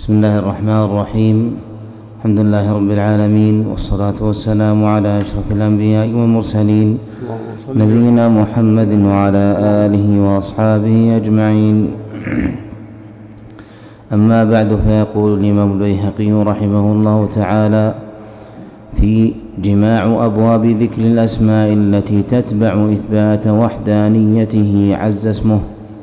بسم الله الرحمن الرحيم. الحمد لله رب العالمين، والصلاة والسلام على أشرف الأنبياء والمرسلين نبينا محمد وعلى آله وأصحابه أجمعين. أما بعد، فيقول الإمام البيهقي رحمه الله تعالى في جماع أبواب ذكر الأسماء التي تتبع إثبات وحدانيته عز اسمه.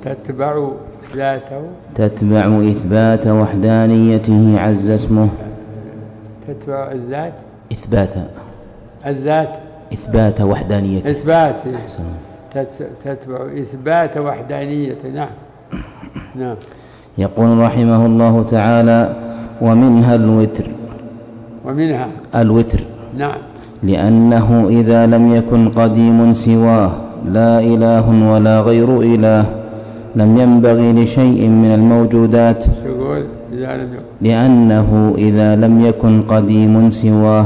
تتبع إثبات وحدانيته عز اسمه. تتبع الذات إثبات وحدانيته. تتبع إثبات وحدانيته. نعم. يقول رحمه الله تعالى: ومنها الوتر. نعم. لأنه إذا لم يكن قديم سواه لا إله ولا غير إله لم ينبغي لشيء من الموجودات. لأنه إذا لم يكن قديم سواه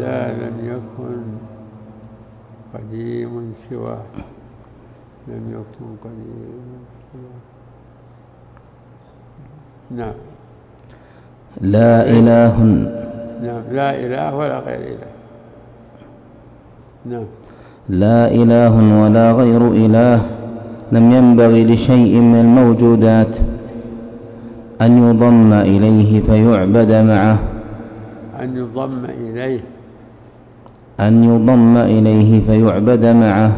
نعم. لا إله. نعم. لا إله ولا غير إله. نعم. لا إله ولا غير إله لم ينبغي لشيء من الموجودات أن يضم إليه فيعبد معه. أن يضم إليه فيعبد معه.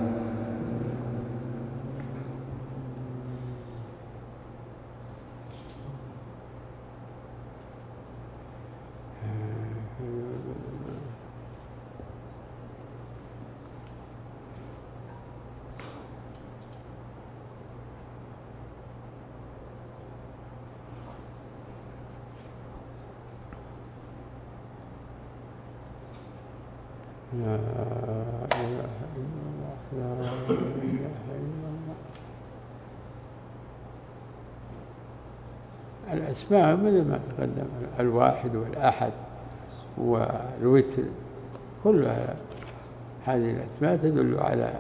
لا إله إلا الله. لا إله إلا الله. الأسماء مثل ما تقدم: الواحد والأحد والوتر، كلها هذه الأسماء تدل على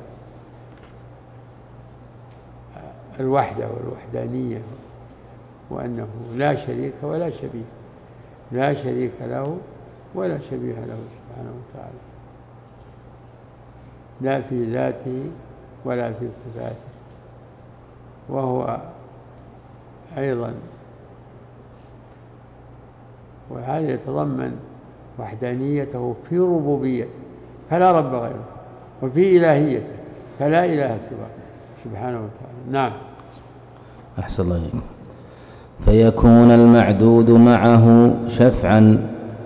الوحدة والوحدانية، وأنه لا شريك ولا شبيه، لا شريك له ولا شبيه له سبحانه وتعالى، لا في ذاته ولا في صفاته. وهو أيضا، وهذا يتضمن وحدانيته في ربوبيته فلا رب غيره، وفي إلهيته فلا إله سواه سبحانه وتعالى. نعم. أحسن الله إليكم. فيكون المعدود معه شفعا.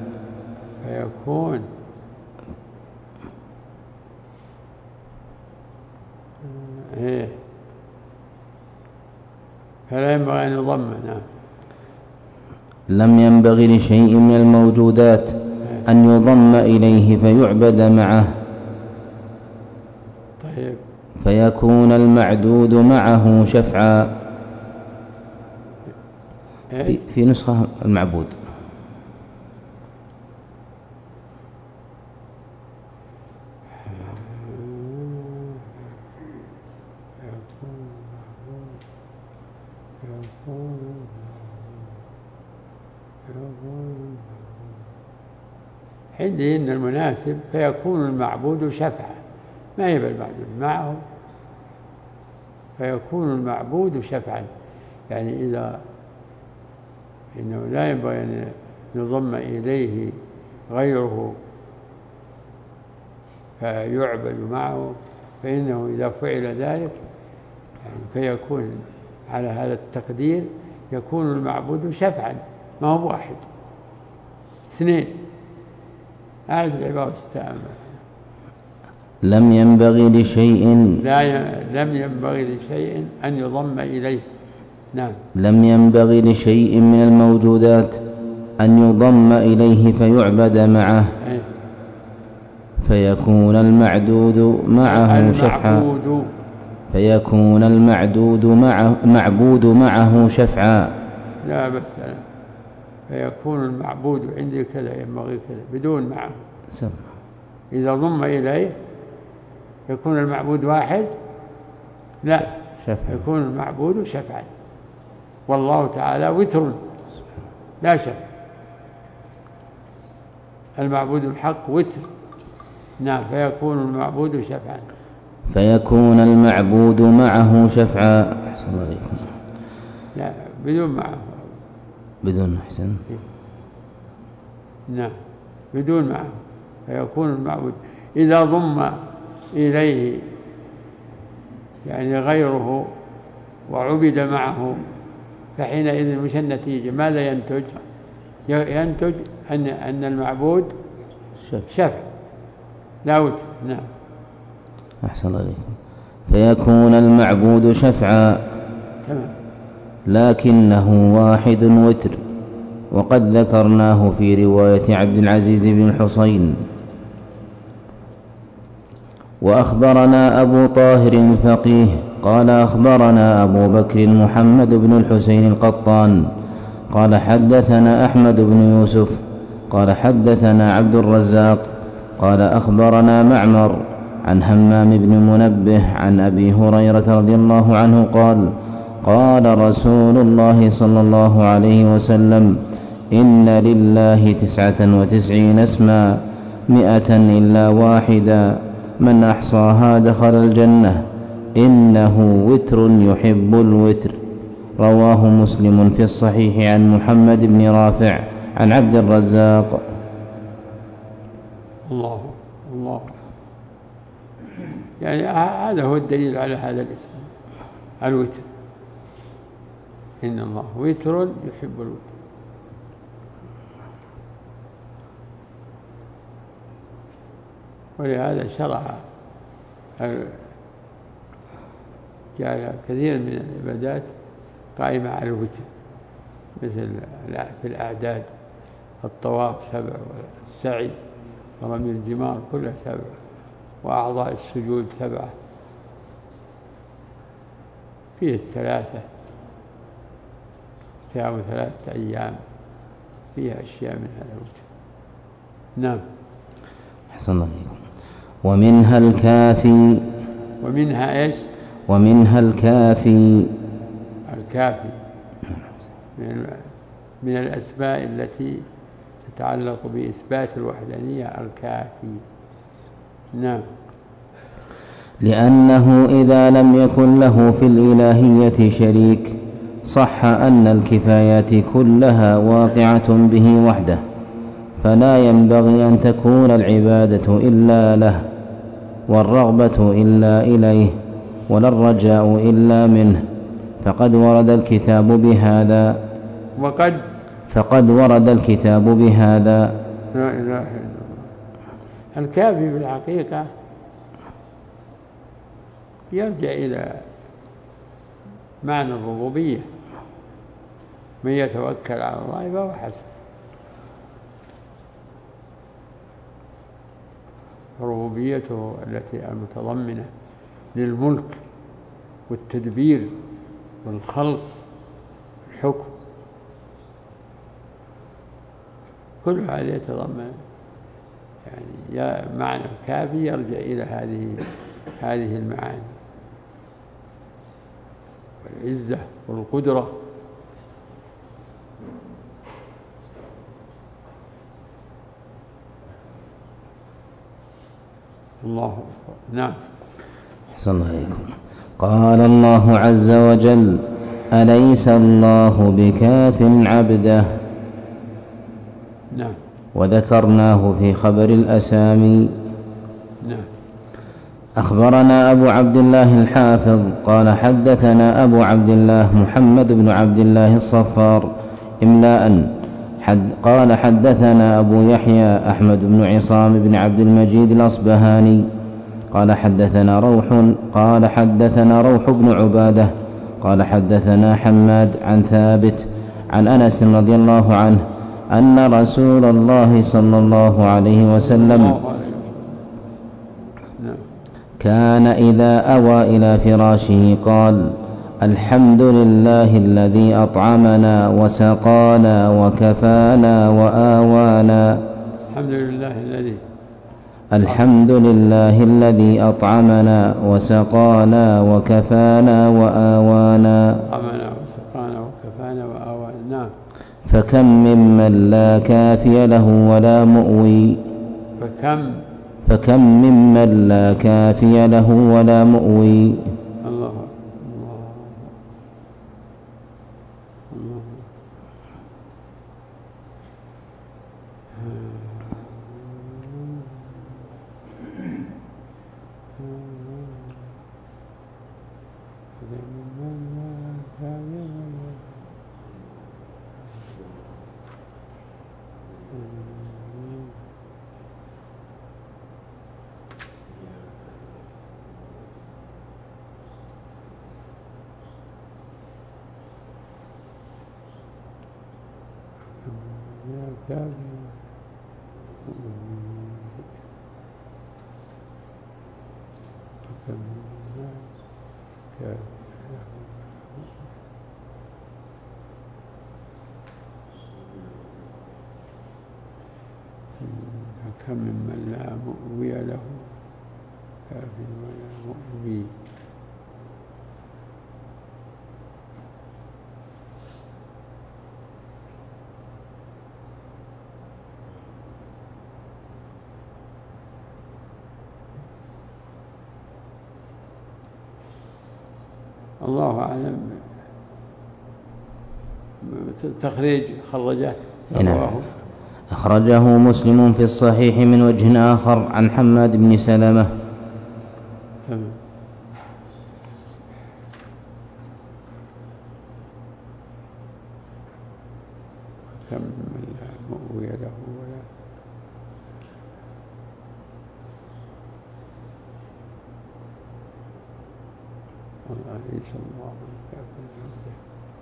فلا ينبغي أن يضم. نعم. لم ينبغي لشيء من الموجودات أن يضم إليه فيعبد معه. طيب. فيكون المعدود معه شفعا. في نسخة المعبود. عندي إن المناسب فيكون المعبود شفعا، ما يبقى المعبود معه، فيكون المعبود شفعا، يعني إذا إنه لا ينبغي أن يضم إليه غيره فيعبد معه، فإنه إذا فعل ذلك يعني فيكون على هذا التقدير يكون المعبود شفعا، ما هو واحد، اثنين. أعد العبارة التامة. لم ينبغي لشيء أن يضم إليه. نعم. لم ينبغي لشيء من الموجودات أن يضم إليه فيعبد معه. فيكون المعدود معه شفعا. فيكون المعبود معه شفعا. لا بس فيكون المعبود عندي كذا، ينبغي كذا، بدون معه. إذا ضم إليه يكون المعبود واحد، لا شفعا. يكون المعبود شفعا. والله تعالى وتر لا شك. المعبود الحق وتر. نعم. فيكون المعبود شفعا. فيكون المعبود معه شفعا. أحسن عليكم. لا بدون معه. بدون. أحسن. نعم بدون معه. فيكون المعبود إذا ضم إليه يعني غيره وعبد معه فحينئذ مش النتيجة ماذا ينتج؟ ينتج أن المعبود شفع لا وتر. نعم. أحسن عليكم. فيكون المعبود شفعا. تمام. لكنه واحد وتر. وقد ذكرناه في رواية عبد العزيز بن الحصين. وأخبرنا أبو طاهر الفقيه قال أخبرنا أبو بكر محمد بن الحسين القطان قال حدثنا أحمد بن يوسف قال حدثنا عبد الرزاق قال أخبرنا معمر عن همام بن منبه عن أبي هريرة رضي الله عنه قال قال رسول الله صلى الله عليه وسلم إن لله 99 اسما 100 إلا واحدا من أحصاها دخل الجنة إنه وتر يحب الوتر. رواه مسلم في الصحيح عن محمد بن رافع عن عبد الرزاق. الله الله. يعني هذا هو الدليل على هذا الاسم الوتر. إن الله وتر يحب الوتر. ولهذا شرع جعل كثير من العبادات قائمة على الوتر مثل في الأعداد الطواف 7 والسعي ورمي الجمار كلها 7 وأعضاء السجود 7 فيه 3 صيام 3 أيام فيها أشياء من هذا الوتر. نعم. أحسن الله عليكم. ومنها الكافي. ومنها إيش؟ ومنها الكافي. الكافي من الأسماء التي تتعلق بإثبات الوحدانية الكافي. نعم. لأنه إذا لم يكن له في الإلهية شريك صح أن الكفايات كلها واقعة به وحده فلا ينبغي أن تكون العبادة إلا له والرغبة إلا إليه ولا الرجاء إلا منه فقد ورد الكتاب بهذا. فقد ورد الكتاب بهذا. لا إله إلا الله. الكافي في الحقيقة يرجع إلى معنى الربوبية. من يتوكل على الله فهو حسبه. ربوبيته التي المتضمنة للملك والتدبير والخلق والحكم كل هذا يتضمن يعني معنى الكافي يرجع إلى هذه المعاني والعزة والقدرة. الله أكبر. نعم. أحسن الله عليكم. قال الله عز وجل أليس الله بكاف عبده. نعم. وذكرناه في خبر الأسامي. نعم. أخبرنا أبو عبد الله الحافظ قال حدثنا أبو عبد الله محمد بن عبد الله الصفار إملاء قال حدثنا أبو يحيى أحمد بن عصام بن عبد المجيد الأصبهاني قال حدثنا روح بن عبادة قال حدثنا حماد عن ثابت عن أنس رضي الله عنه أن رسول الله صلى الله عليه وسلم كان إذا أوى إلى فراشه قال الحمد لله الذي أطعمنا وسقانا وكفانا وآوانا. الحمد لله الذي أطعمنا وسقانا وكفانا وآوانا. أطعمنا وسقانا وكفانا وآوانا. نعم. فكم ممن لا كافي له ولا مؤوي. فكم ممن لا كافي له ولا مؤوي. الله الله الله. فكم ممن لا مؤوي له كاف ولا مؤوي. الله أعلم. تخريج خرجه أخرجه مسلم في الصحيح من وجه آخر عن حماد بن سلمة. كم من لا مؤوي له ولا أليس الله بكاف عبده.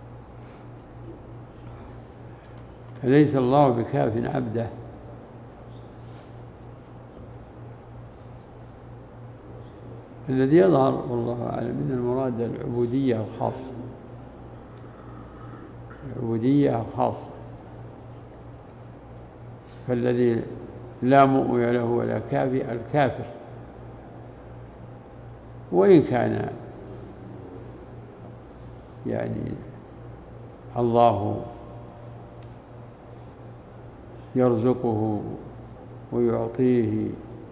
أليس الله بكاف عبده. الذي يظهر والله أعلم من المراد العبودية الخاصة. العبودية الخاصة. فالذي لا مؤوي له ولا كافي الكافر، وإن كان يعني الله يرزقه ويعطيه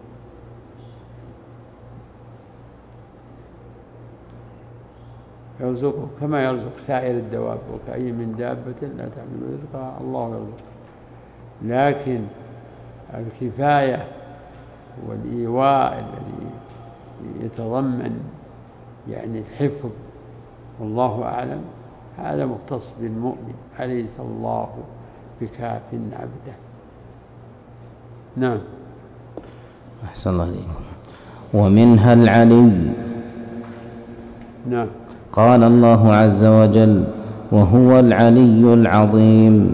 يرزقه كما يرزق سائر الدواب، وكأي من دابة لا تحمل رزقها الله يرزقها. لكن الكفاية والإيواء الذي يتضمن يعني الحفظ والله أعلم هذا مختص بالمؤمن. أليس الله بكاف عبده. نعم. أحسن الله عليكم. ومنها العلي. نعم. قال الله عز وجل: وهو العلي العظيم.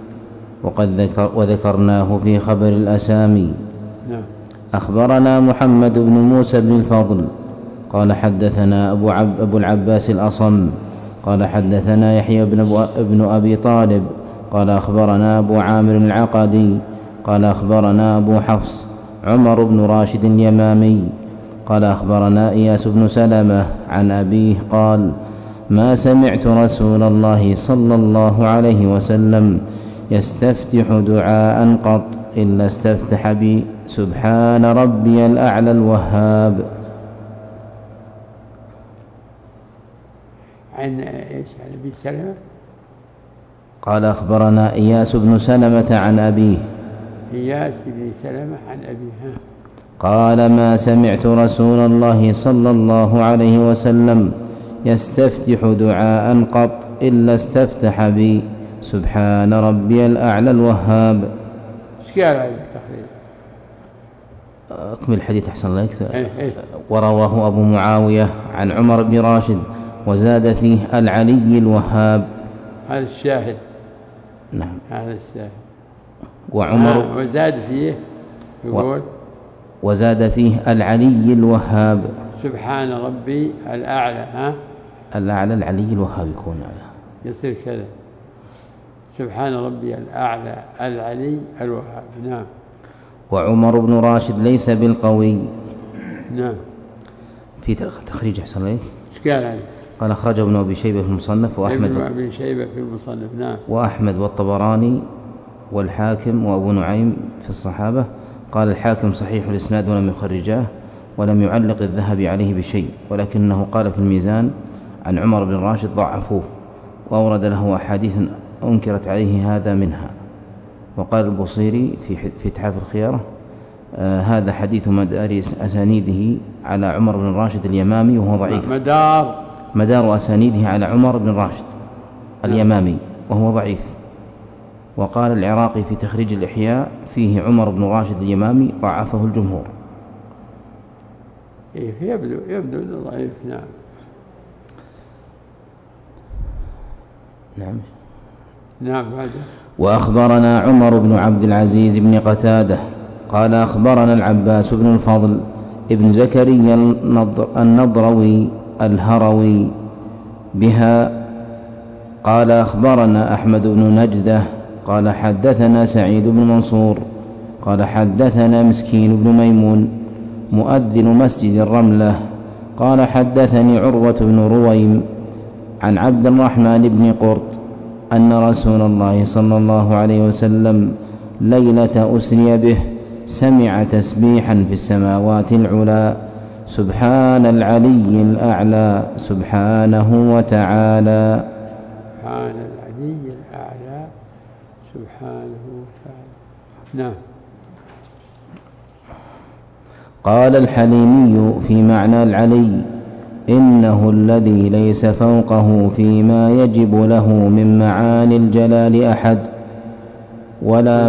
وذكرناه في خبر الأسامي. نعم. أخبرنا محمد بن موسى بن الفضل قال حدثنا أبو العباس الأصم قال حدثنا يحيى بن أبي طالب قال أخبرنا أبو عامر العقدي قال أخبرنا أبو حفص عمر بن راشد اليمامي قال أخبرنا إياس بن سلمة عن أبيه قال: ما سمعت رسول الله صلى الله عليه وسلم يستفتح دعاء قط إلا استفتح بي سبحان ربي الأعلى الوهاب. عن إيش؟ عن أبي سلمة. قال أخبرنا إياس بن سلمة عن أبيه. إياس بن سلمة عن أبيه. قال: ما سمعت رسول الله صلى الله عليه وسلم يستفتح دعاء قط إلا استفتح بي سبحان ربي الأعلى الوهاب. ايش قال هذا التخريج؟ أكمل الحديث أحسن الله. ورواه أبو معاوية عن عمر بن راشد وزاد فيه العلي الوهاب. هذا الشاهد. نعم. هذا الشاهد. وعمر وزاد فيه يقول وزاد فيه العلي الوهاب. سبحان ربي الأعلى. الأعلى العلي الوهاب يكون على يصير كذا. سبحان ربي الأعلى العلي الوهاب. نعم. وعمر بن راشد ليس بالقوي. نعم. في تخريج أحسن لك. إيش قال هذا؟ قال أخرجه ابن أبي شيبة في المصنف وأحمد ابن أبي شيبة في المصنف. نعم. وأحمد والطبراني والحاكم وأبو نعيم في الصحابة. قال الحاكم صحيح الإسناد ولم يخرجاه ولم يعلق الذهبي عليه بشيء، ولكنه قال في الميزان عن عمر بن راشد ضعفوه، وأورد له أحاديث أنكرت عليه هذا منها. وقال البصيري في إتحاف الخيارة هذا حديث مدار أسانيده على عمر بن راشد اليمامي وهو ضعيف. مدار أسانيده على عمر بن راشد اليمامي وهو ضعيف. وقال العراقي في تخريج الإحياء فيه عمر بن راشد اليمامي ضعفه الجمهور. يبدو أنه ضعيف. نعم. وأخبرنا عمر بن عبد العزيز بن قتادة قال أخبرنا العباس بن الفضل ابن زكريا النضروي الهروي بها قال أخبرنا أحمد بن نجدة قال حدثنا سعيد بن منصور قال حدثنا مسكين بن ميمون مؤذن مسجد الرملة قال حدثني عروة بن رويم عن عبد الرحمن بن قرط أن رسول الله صلى الله عليه وسلم ليلة أسري به سمع تسبيحا في السماوات العلى سبحان العلي الأعلى سبحانه وتعالى. سبحان العلي الأعلى سبحانه وتعالى. نعم. قال الحليمي في معنى العلي إنه الذي ليس فوقه فيما يجب له من معاني الجلال أحد ولا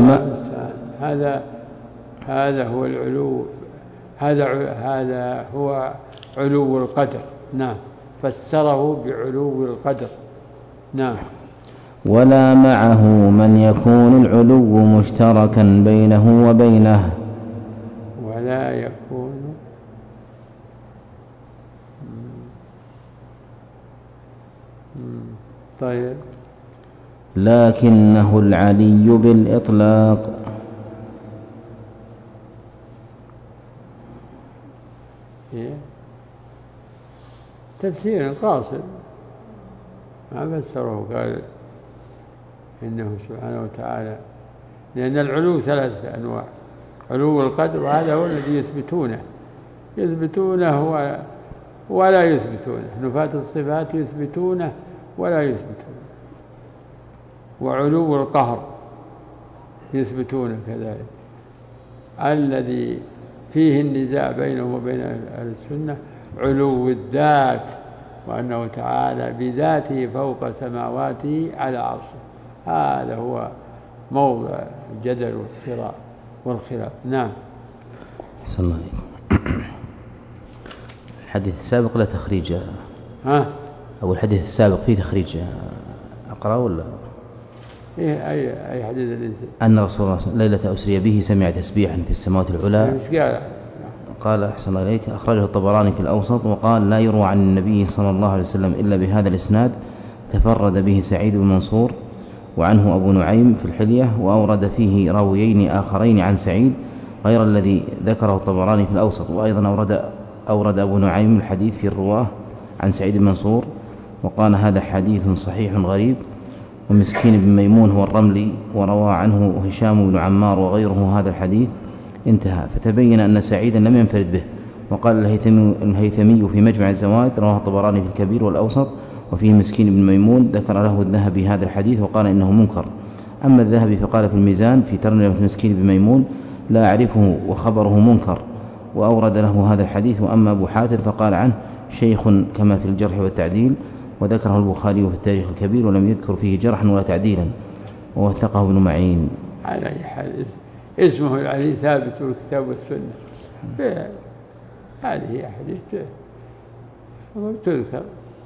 هذا هو العلو. هذا هو علو القدر. نعم. فسره بعلو القدر. نعم. ولا معه من يكون العلو مشتركا بينه وبينه. ولا يكون طيب. لكنه العلي بالإطلاق. تفسير قاصر ما فسره قال إنه سبحانه وتعالى، لأن العلو ثلاثة أنواع: علو القدر وهذا هو الذي يثبتونه ولا يثبتونه، نفاة الصفات يثبتونه ولا يثبتونه، وعلو القهر يثبتونه كذلك، الذي فيه النزاع بينه وبين أهل السنة علو الذات، وأنه تعالى بذاته فوق سماواته على عرشه. هذا هو موضع الجدل والصراع والخلاف. نعم. صلى الله عليه وسلم. الحديث السابق لا تخريج أو الحديث السابق فيه تخريج أقرأ ولا أي حديث أن رسول الله ليلة أسري به سمع تسبيحا في السماوات العلى. قال أحسن الله إليك أخرجه الطبراني في الأوسط وقال لا يروى عن النبي صلى الله عليه وسلم إلا بهذا الإسناد، تفرد به سعيد بن منصور وعنه أبو نعيم في الحلية، وأورد فيه راويين آخرين عن سعيد غير الذي ذكره الطبراني في الأوسط. وأيضا أورد أبو نعيم الحديث في الرواه عن سعيد بن منصور وقال هذا حديث صحيح غريب. ومسكين بن ميمون هو الرملي وروى عنه هشام بن عمار وغيره هذا الحديث، انتهى. فتبين أن سعيدا لم ينفرد به. وقال الهيثمي في مجمع الزوائد رواه الطبراني في الكبير والأوسط وفيه مسكين بن ميمون ذكر له الذهبي هذا الحديث وقال إنه منكر. أما الذهبي فقال في الميزان في ترجمة مسكين بن ميمون لا أعرفه وخبره منكر، وأورد له هذا الحديث. وأما أبو حاتم فقال عنه شيخ كما في الجرح والتعديل، وذكره البخاري في التاريخ الكبير ولم يذكر فيه جرحا ولا تعديلا، ووثقه ابن معين. على أي حال اسمه العلي ثابت في الكتاب والسنة، هذه أحاديث تذكر.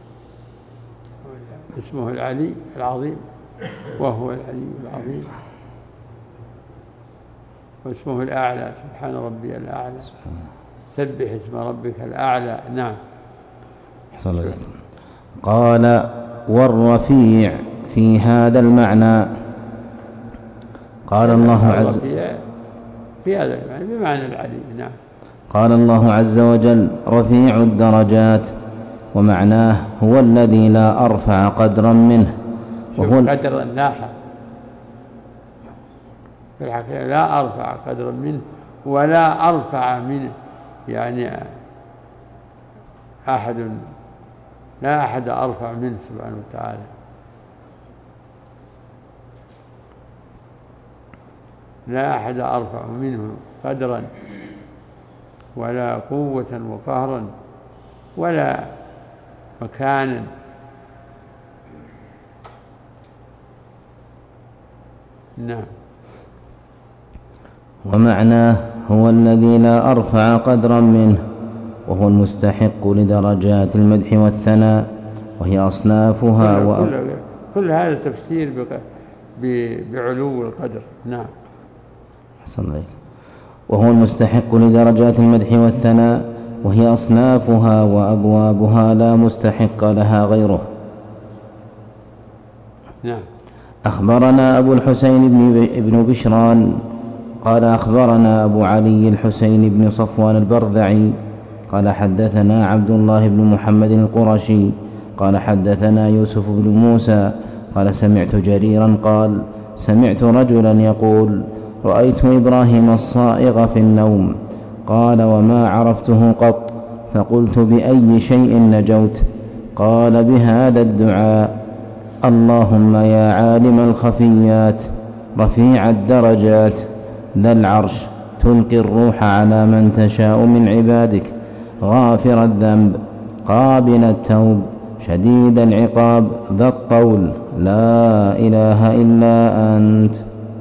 اسمه العلي العظيم وهو العلي العظيم، واسمه الأعلى سبحان ربي الأعلى، سبح اسم ربك الأعلى. نعم. صلى الله عليه وسلم. قال والرفيع في هذا المعنى قال الله عز في هذا المعنى بمعنى العلي. نعم. قال الله عز وجل رفيع الدرجات ومعناه هو الذي لا أرفع قدرا منه. وهو قدر الناحة في الحقيقة لا أرفع قدرا منه ولا أرفع منه، يعني لا أحد أرفع منه سبحانه وتعالى. لا أحد أرفع منه قدرا ولا قوة وقهرا ولا مكانا. نعم. ومعناه هو الذي لا أرفع قدرا منه، وهو المستحق لدرجات المدح والثناء وهي أصنافها. كل هذا تفسير بعلو القدر. نعم. وهو المستحق لدرجات المدح والثناء وهي أصنافها وأبوابها لا مستحق لها غيره. نعم. أخبرنا أبو الحسين بن بشران قال أخبرنا أبو علي الحسين بن صفوان البرذعي قال حدثنا عبد الله بن محمد القرشي قال حدثنا يوسف بن موسى قال سمعت جريرا قال سمعت رجلا يقول رأيت إبراهيم الصائغ في النوم. قال وما عرفته قط، فقلت بأي شيء نجوت؟ قال بهذا الدعاء: اللهم يا عالم الخفيات رفيع الدرجات ذا العرش تلقي الروح على من تشاء من عبادك غافر الذنب قابل التوب شديد العقاب ذا الطول لا إله إلا أنت.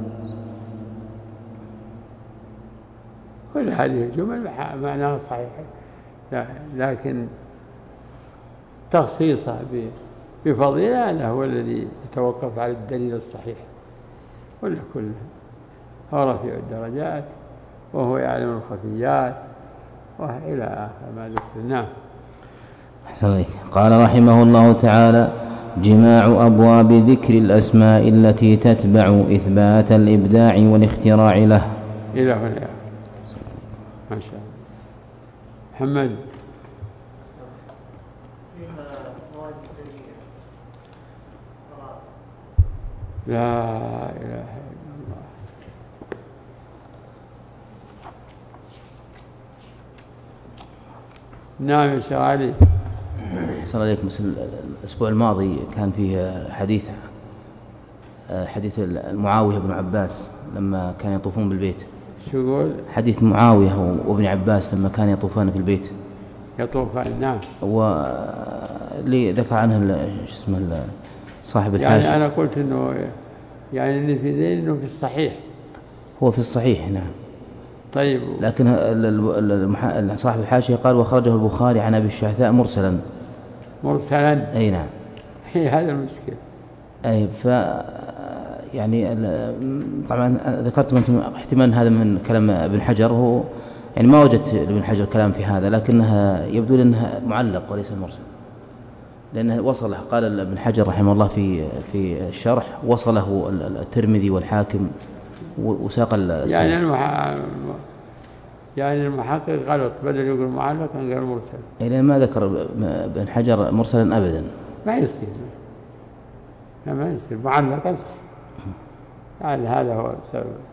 كل هذه الجمل معناها صحيح، لكن تخصيصها بفضيلة هذا هو الذي يتوقف على الدليل الصحيح. كله هو رفيع الدرجات وهو يعلم الخفيات وإلى آخر ما ذكر. نعم. قال رحمه الله تعالى: جماع أبواب ذكر الأسماء التي تتبع إثبات الإبداع والاختراع له. إلى هنا ما شاء الله. محمد. لا إله إلا الله. نعم يا شيخ علي. صلى عليكم. الأسبوع الماضي كان فيه حديث معاوية بن عباس لما كان يطوفون بالبيت. شو يقول؟ حديث معاوية وابن عباس لما كان يطوفان في البيت. يطوفان. نعم. واللي ذكر عنه اسمه صاحب الحاشية. يعني أنا قلت إنه يعني إن في ذيل إنه في الصحيح. هو في الصحيح. نعم. طيب. لكن صاحب الحاشية قال وخرجه البخاري عن أبي الشعثاء مرسلا. أي نعم. هذا المشكلة. أي يعني طبعا ذكرتم أنتم احتمال هذا من كلام ابن حجر، هو يعني ما وجدت ابن حجر كلام في هذا، لكنها يبدو لأنها معلق وليس مرسل، لأنه وصله. قال ابن حجر رحمه الله في الشرح وصله الترمذي والحاكم وساق يعني المحقق غلط، بدل يقول معلق كان غير مرسل. يعني ما ذكر ابن حجر مرسلا أبدا. ما يصير. ما يصير معلقا. هذا هو السبب.